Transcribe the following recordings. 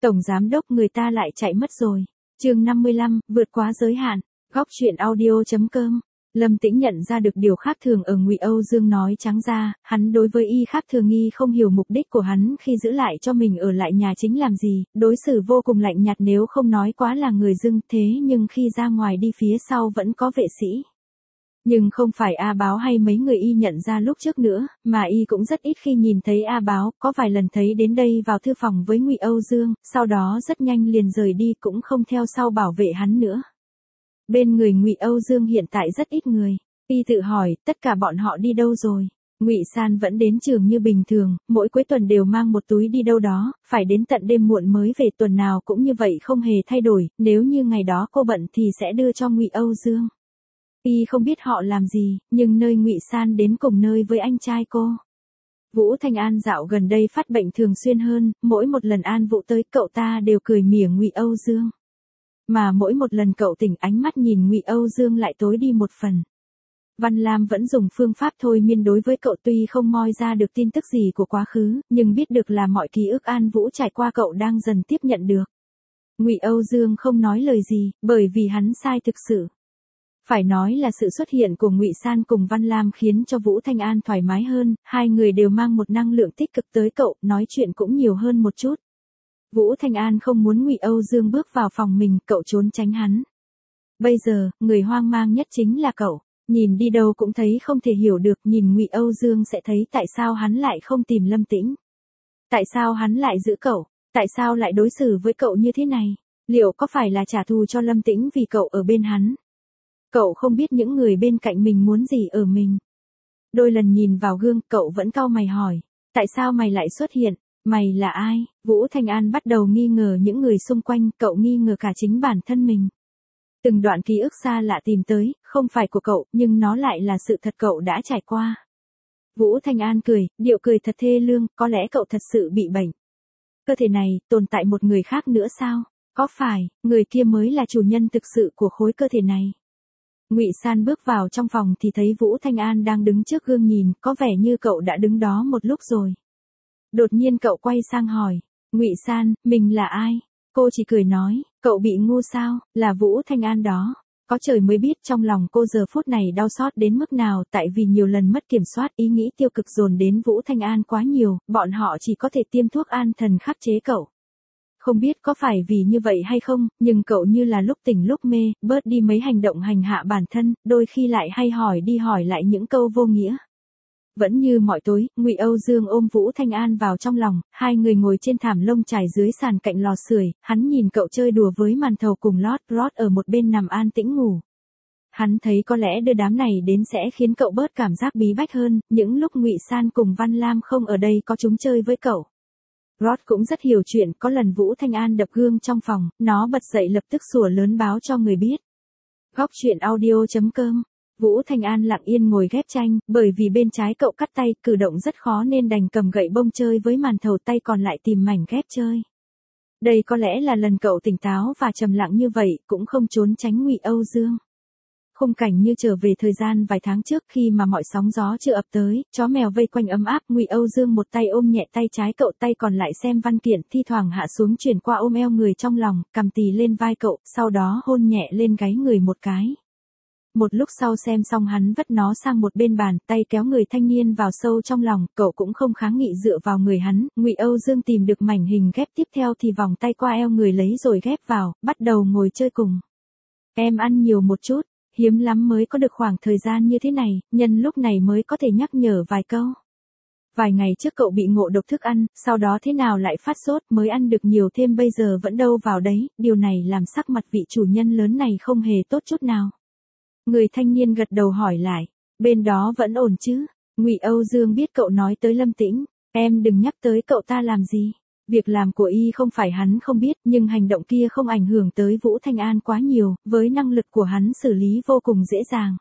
Tổng giám đốc người ta lại chạy mất rồi. Chương 55, vượt quá giới hạn. Góc truyện audio.com. Lâm Tĩnh nhận ra được điều khác thường ở Ngụy Âu Dương, nói trắng ra, hắn đối với y khác thường, y không hiểu mục đích của hắn khi giữ lại cho mình ở lại nhà chính làm gì, đối xử vô cùng lạnh nhạt nếu không nói quá là người dưng, thế nhưng khi ra ngoài đi phía sau vẫn có vệ sĩ. Nhưng không phải A Báo hay mấy người y nhận ra lúc trước nữa, mà y cũng rất ít khi nhìn thấy A Báo, có vài lần thấy đến đây vào thư phòng với Ngụy Âu Dương, sau đó rất nhanh liền rời đi, cũng không theo sau bảo vệ hắn nữa. Bên người Ngụy Âu Dương hiện tại rất ít người, y tự hỏi, tất cả bọn họ đi đâu rồi? Ngụy San vẫn đến trường như bình thường, mỗi cuối tuần đều mang một túi đi đâu đó, phải đến tận đêm muộn mới về, tuần nào cũng như vậy không hề thay đổi, nếu như ngày đó cô bận thì sẽ đưa cho Ngụy Âu Dương. Y không biết họ làm gì, nhưng nơi Ngụy San đến cùng nơi với anh trai cô. Vũ Thanh An dạo gần đây phát bệnh thường xuyên hơn, mỗi một lần An Vũ tới cậu ta đều cười mỉa Ngụy Âu Dương. Mà mỗi một lần cậu tỉnh, ánh mắt nhìn Ngụy Âu Dương lại tối đi một phần. Văn Lam vẫn dùng phương pháp thôi miên đối với cậu, tuy không moi ra được tin tức gì của quá khứ, nhưng biết được là mọi ký ức An Vũ trải qua cậu đang dần tiếp nhận được. Ngụy Âu Dương không nói lời gì, bởi vì hắn sai thực sự. Phải nói là sự xuất hiện của Ngụy San cùng Văn Lam khiến cho Vũ Thanh An thoải mái hơn, hai người đều mang một năng lượng tích cực tới cậu, nói chuyện cũng nhiều hơn một chút. Vũ Thanh An không muốn Ngụy Âu Dương bước vào phòng mình, cậu trốn tránh hắn. Bây giờ, người hoang mang nhất chính là cậu, nhìn đi đâu cũng thấy không thể hiểu được, nhìn Ngụy Âu Dương sẽ thấy tại sao hắn lại không tìm Lâm Tĩnh. Tại sao hắn lại giữ cậu, tại sao lại đối xử với cậu như thế này, liệu có phải là trả thù cho Lâm Tĩnh vì cậu ở bên hắn? Cậu không biết những người bên cạnh mình muốn gì ở mình. Đôi lần nhìn vào gương, cậu vẫn cau mày hỏi, tại sao mày lại xuất hiện? Mày là ai? Vũ Thanh An bắt đầu nghi ngờ những người xung quanh, cậu nghi ngờ cả chính bản thân mình. Từng đoạn ký ức xa lạ tìm tới, không phải của cậu, nhưng nó lại là sự thật cậu đã trải qua. Vũ Thanh An cười, điệu cười thật thê lương, có lẽ cậu thật sự bị bệnh. Cơ thể này, tồn tại một người khác nữa sao? Có phải, người kia mới là chủ nhân thực sự của khối cơ thể này? Ngụy San bước vào trong phòng thì thấy Vũ Thanh An đang đứng trước gương nhìn, có vẻ như cậu đã đứng đó một lúc rồi. Đột nhiên cậu quay sang hỏi, Ngụy San, mình là ai? Cô chỉ cười nói, cậu bị ngu sao, là Vũ Thanh An đó. Có trời mới biết trong lòng cô giờ phút này đau xót đến mức nào, tại vì nhiều lần mất kiểm soát, ý nghĩ tiêu cực dồn đến Vũ Thanh An quá nhiều, bọn họ chỉ có thể tiêm thuốc an thần khắc chế cậu. Không biết có phải vì như vậy hay không, nhưng cậu như là lúc tỉnh lúc mê, bớt đi mấy hành động hành hạ bản thân, đôi khi lại hay hỏi đi hỏi lại những câu vô nghĩa. Vẫn như mọi tối, Ngụy Âu Dương ôm Vũ Thanh An vào trong lòng, hai người ngồi trên thảm lông trải dưới sàn cạnh lò sưởi, hắn nhìn cậu chơi đùa với màn thầu cùng Rod ở một bên nằm an tĩnh ngủ. Hắn thấy có lẽ đưa đám này đến sẽ khiến cậu bớt cảm giác bí bách hơn, những lúc Ngụy San cùng Văn Lam không ở đây có chúng chơi với cậu. Rod cũng rất hiểu chuyện, có lần Vũ Thanh An đập gương trong phòng, nó bật dậy lập tức sủa lớn báo cho người biết. Góc truyện audio.com. Vũ Thanh An lặng yên ngồi ghép tranh, bởi vì bên trái cậu cắt tay, cử động rất khó nên đành cầm gậy bông chơi với màn thầu, tay còn lại tìm mảnh ghép chơi. Đây có lẽ là lần cậu tỉnh táo và trầm lặng như vậy, cũng không trốn tránh Ngụy Âu Dương. Khung cảnh như trở về thời gian vài tháng trước khi mà mọi sóng gió chưa ập tới, chó mèo vây quanh ấm áp, Ngụy Âu Dương một tay ôm nhẹ tay trái cậu, tay còn lại xem văn kiện, thi thoảng hạ xuống chuyển qua ôm eo người trong lòng, cầm tì lên vai cậu, sau đó hôn nhẹ lên gáy người một cái. Một lúc sau xem xong hắn vất nó sang một bên bàn, tay kéo người thanh niên vào sâu trong lòng, cậu cũng không kháng nghị dựa vào người hắn, Ngụy Âu Dương tìm được mảnh hình ghép tiếp theo thì vòng tay qua eo người lấy rồi ghép vào, bắt đầu ngồi chơi cùng. Em ăn nhiều một chút, hiếm lắm mới có được khoảng thời gian như thế này, nhân lúc này mới có thể nhắc nhở vài câu. Vài ngày trước cậu bị ngộ độc thức ăn, sau đó thế nào lại phát sốt, mới ăn được nhiều thêm bây giờ vẫn đâu vào đấy, điều này làm sắc mặt vị chủ nhân lớn này không hề tốt chút nào. Người thanh niên gật đầu hỏi lại, bên đó vẫn ổn chứ? Ngụy Âu Dương biết cậu nói tới Lâm Tĩnh, em đừng nhắc tới cậu ta làm gì. Việc làm của y không phải hắn không biết, nhưng hành động kia không ảnh hưởng tới Vũ Thanh An quá nhiều, với năng lực của hắn xử lý vô cùng dễ dàng.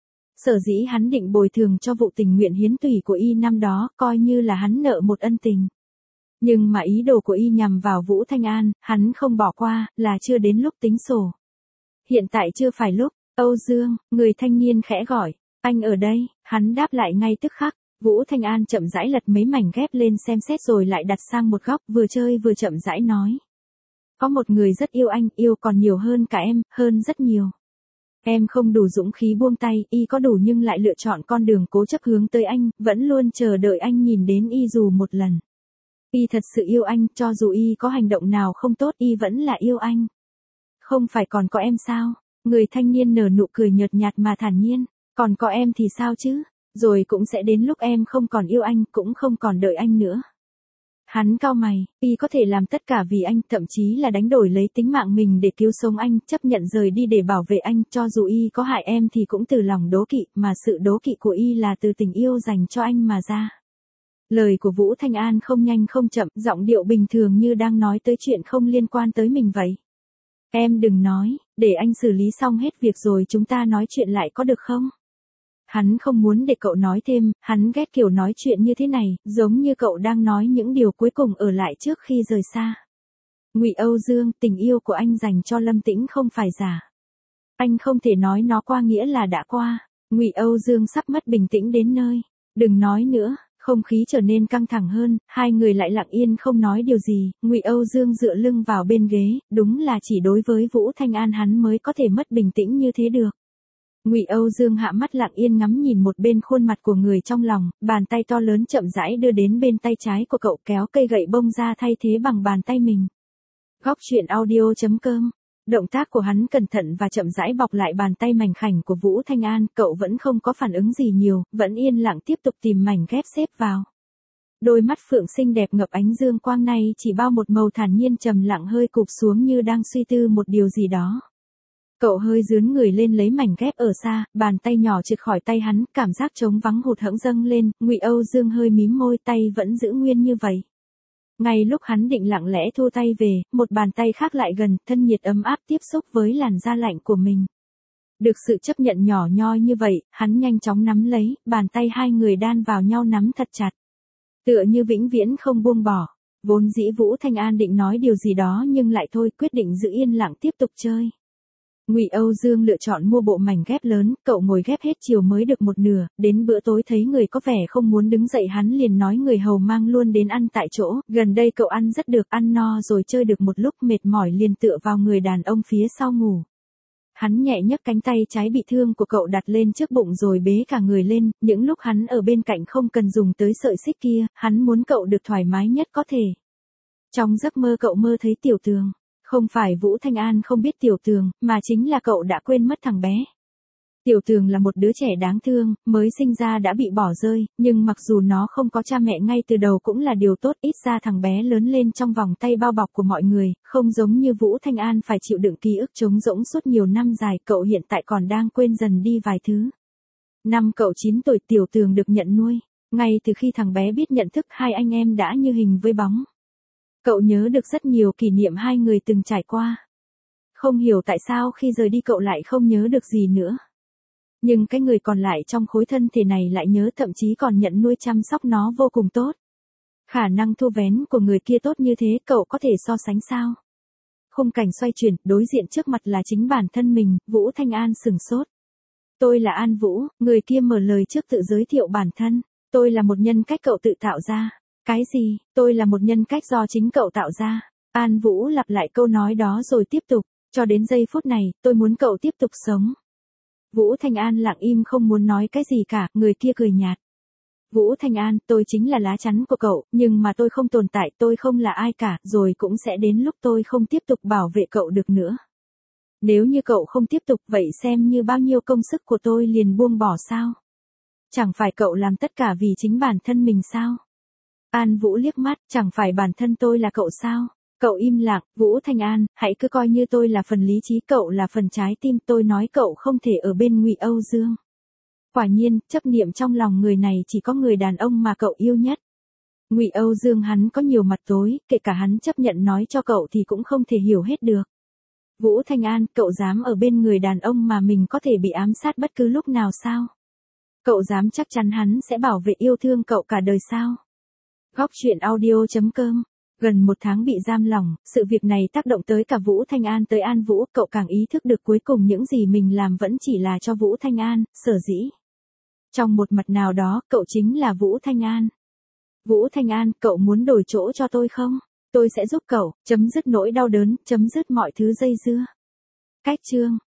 Sở dĩ hắn định bồi thường cho vụ tình nguyện hiến tủy của y năm đó, coi như là hắn nợ một ân tình. Nhưng mà ý đồ của y nhằm vào Vũ Thanh An, hắn không bỏ qua, là chưa đến lúc tính sổ. Hiện tại chưa phải lúc. Âu Dương, người thanh niên khẽ gọi, anh ở đây, hắn đáp lại ngay tức khắc. Vũ Thanh An chậm rãi lật mấy mảnh ghép lên xem xét rồi lại đặt sang một góc, vừa chơi vừa chậm rãi nói. Có một người rất yêu anh, yêu còn nhiều hơn cả em, hơn rất nhiều. Em không đủ dũng khí buông tay, y có đủ nhưng lại lựa chọn con đường cố chấp hướng tới anh, vẫn luôn chờ đợi anh nhìn đến y dù một lần. Y thật sự yêu anh, cho dù y có hành động nào không tốt y vẫn là yêu anh. Không phải còn có em sao? Người thanh niên nở nụ cười nhợt nhạt mà thản nhiên. Còn có em thì sao chứ? Rồi cũng sẽ đến lúc em không còn yêu anh, cũng không còn đợi anh nữa. Hắn cau mày, y có thể làm tất cả vì anh, thậm chí là đánh đổi lấy tính mạng mình để cứu sống anh, chấp nhận rời đi để bảo vệ anh, cho dù y có hại em thì cũng từ lòng đố kỵ, mà sự đố kỵ của y là từ tình yêu dành cho anh mà ra. Lời của Vũ Thanh An không nhanh không chậm, giọng điệu bình thường như đang nói tới chuyện không liên quan tới mình vậy. Em đừng nói, để anh xử lý xong hết việc rồi chúng ta nói chuyện lại có được không? Hắn không muốn để cậu nói thêm, hắn ghét kiểu nói chuyện như thế này, giống như cậu đang nói những điều cuối cùng ở lại trước khi rời xa. Ngụy Âu Dương, tình yêu của anh dành cho Lâm Tĩnh không phải giả. Anh không thể nói nó qua nghĩa là đã qua. Ngụy Âu Dương sắp mất bình tĩnh đến nơi. Đừng nói nữa. Không khí trở nên căng thẳng hơn, hai người lại lặng yên không nói điều gì, Ngụy Âu Dương dựa lưng vào bên ghế, đúng là chỉ đối với Vũ Thanh An hắn mới có thể mất bình tĩnh như thế được. Ngụy Âu Dương hạ mắt lặng yên ngắm nhìn một bên khuôn mặt của người trong lòng, bàn tay to lớn chậm rãi đưa đến bên tay trái của cậu kéo cây gậy bông ra thay thế bằng bàn tay mình. Góc truyện audio.com. Động tác của hắn cẩn thận và chậm rãi bọc lại bàn tay mảnh khảnh của Vũ Thanh An, cậu vẫn không có phản ứng gì nhiều, vẫn yên lặng tiếp tục tìm mảnh ghép xếp vào. Đôi mắt phượng xinh đẹp ngập ánh dương quang này chỉ bao một màu thản nhiên trầm lặng hơi cụp xuống như đang suy tư một điều gì đó. Cậu hơi dướn người lên lấy mảnh ghép ở xa, bàn tay nhỏ trượt khỏi tay hắn, cảm giác trống vắng hụt hẫng dâng lên, Ngụy Âu Dương hơi mím môi, tay vẫn giữ nguyên như vậy. Ngay lúc hắn định lặng lẽ thu tay về, một bàn tay khác lại gần, thân nhiệt ấm áp tiếp xúc với làn da lạnh của mình. Được sự chấp nhận nhỏ nhoi như vậy, hắn nhanh chóng nắm lấy, bàn tay hai người đan vào nhau nắm thật chặt. Tựa như vĩnh viễn không buông bỏ. Vốn dĩ Vũ Thanh An định nói điều gì đó nhưng lại thôi, quyết định giữ yên lặng tiếp tục chơi. Ngụy Âu Dương lựa chọn mua bộ mảnh ghép lớn, cậu ngồi ghép hết chiều mới được một nửa, đến bữa tối thấy người có vẻ không muốn đứng dậy hắn liền nói người hầu mang luôn đến ăn tại chỗ, gần đây cậu ăn rất được, ăn no rồi chơi được một lúc mệt mỏi liền tựa vào người đàn ông phía sau ngủ. Hắn nhẹ nhấc cánh tay trái bị thương của cậu đặt lên trước bụng rồi bế cả người lên, những lúc hắn ở bên cạnh không cần dùng tới sợi xích kia, hắn muốn cậu được thoải mái nhất có thể. Trong giấc mơ cậu mơ thấy Tiểu Tường. Không phải Vũ Thanh An không biết Tiểu Tường, mà chính là cậu đã quên mất thằng bé. Tiểu Tường là một đứa trẻ đáng thương, mới sinh ra đã bị bỏ rơi, nhưng mặc dù nó không có cha mẹ ngay từ đầu cũng là điều tốt, ít ra thằng bé lớn lên trong vòng tay bao bọc của mọi người, không giống như Vũ Thanh An phải chịu đựng ký ức trống rỗng suốt nhiều năm dài, cậu hiện tại còn đang quên dần đi vài thứ. Năm cậu 9 tuổi Tiểu Tường được nhận nuôi, ngay từ khi thằng bé biết nhận thức hai anh em đã như hình với bóng. Cậu nhớ được rất nhiều kỷ niệm hai người từng trải qua. Không hiểu tại sao khi rời đi cậu lại không nhớ được gì nữa. Nhưng cái người còn lại trong khối thân thể này lại nhớ, thậm chí còn nhận nuôi chăm sóc nó vô cùng tốt. Khả năng thu vén của người kia tốt như thế cậu có thể so sánh sao? Khung cảnh xoay chuyển, đối diện trước mặt là chính bản thân mình, Vũ Thanh An sửng sốt. Tôi là An Vũ, người kia mở lời trước tự giới thiệu bản thân. Tôi là một nhân cách cậu tự tạo ra. Cái gì, tôi là một nhân cách do chính cậu tạo ra. An Vũ lặp lại câu nói đó rồi tiếp tục, cho đến giây phút này, tôi muốn cậu tiếp tục sống. Vũ Thanh An lặng im không muốn nói cái gì cả, người kia cười nhạt. Vũ Thanh An, tôi chính là lá chắn của cậu, nhưng mà tôi không tồn tại, tôi không là ai cả, rồi cũng sẽ đến lúc tôi không tiếp tục bảo vệ cậu được nữa. Nếu như cậu không tiếp tục vậy xem như bao nhiêu công sức của tôi liền buông bỏ sao? Chẳng phải cậu làm tất cả vì chính bản thân mình sao? An Vũ liếc mắt, chẳng phải bản thân tôi là cậu sao? Cậu im lặng, Vũ Thanh An, hãy cứ coi như tôi là phần lý trí, cậu là phần trái tim, tôi nói cậu không thể ở bên Ngụy Âu Dương. Quả nhiên, chấp niệm trong lòng người này chỉ có người đàn ông mà cậu yêu nhất. Ngụy Âu Dương hắn có nhiều mặt tối, kể cả hắn chấp nhận nói cho cậu thì cũng không thể hiểu hết được. Vũ Thanh An, cậu dám ở bên người đàn ông mà mình có thể bị ám sát bất cứ lúc nào sao? Cậu dám chắc chắn hắn sẽ bảo vệ yêu thương cậu cả đời sao? Góc truyện audio.com. Gần một tháng bị giam lỏng, sự việc này tác động tới cả Vũ Thanh An tới An Vũ, cậu càng ý thức được cuối cùng những gì mình làm vẫn chỉ là cho Vũ Thanh An, sở dĩ. Trong một mặt nào đó, cậu chính là Vũ Thanh An. Vũ Thanh An, cậu muốn đổi chỗ cho tôi không? Tôi sẽ giúp cậu, chấm dứt nỗi đau đớn, chấm dứt mọi thứ dây dưa. Cách chương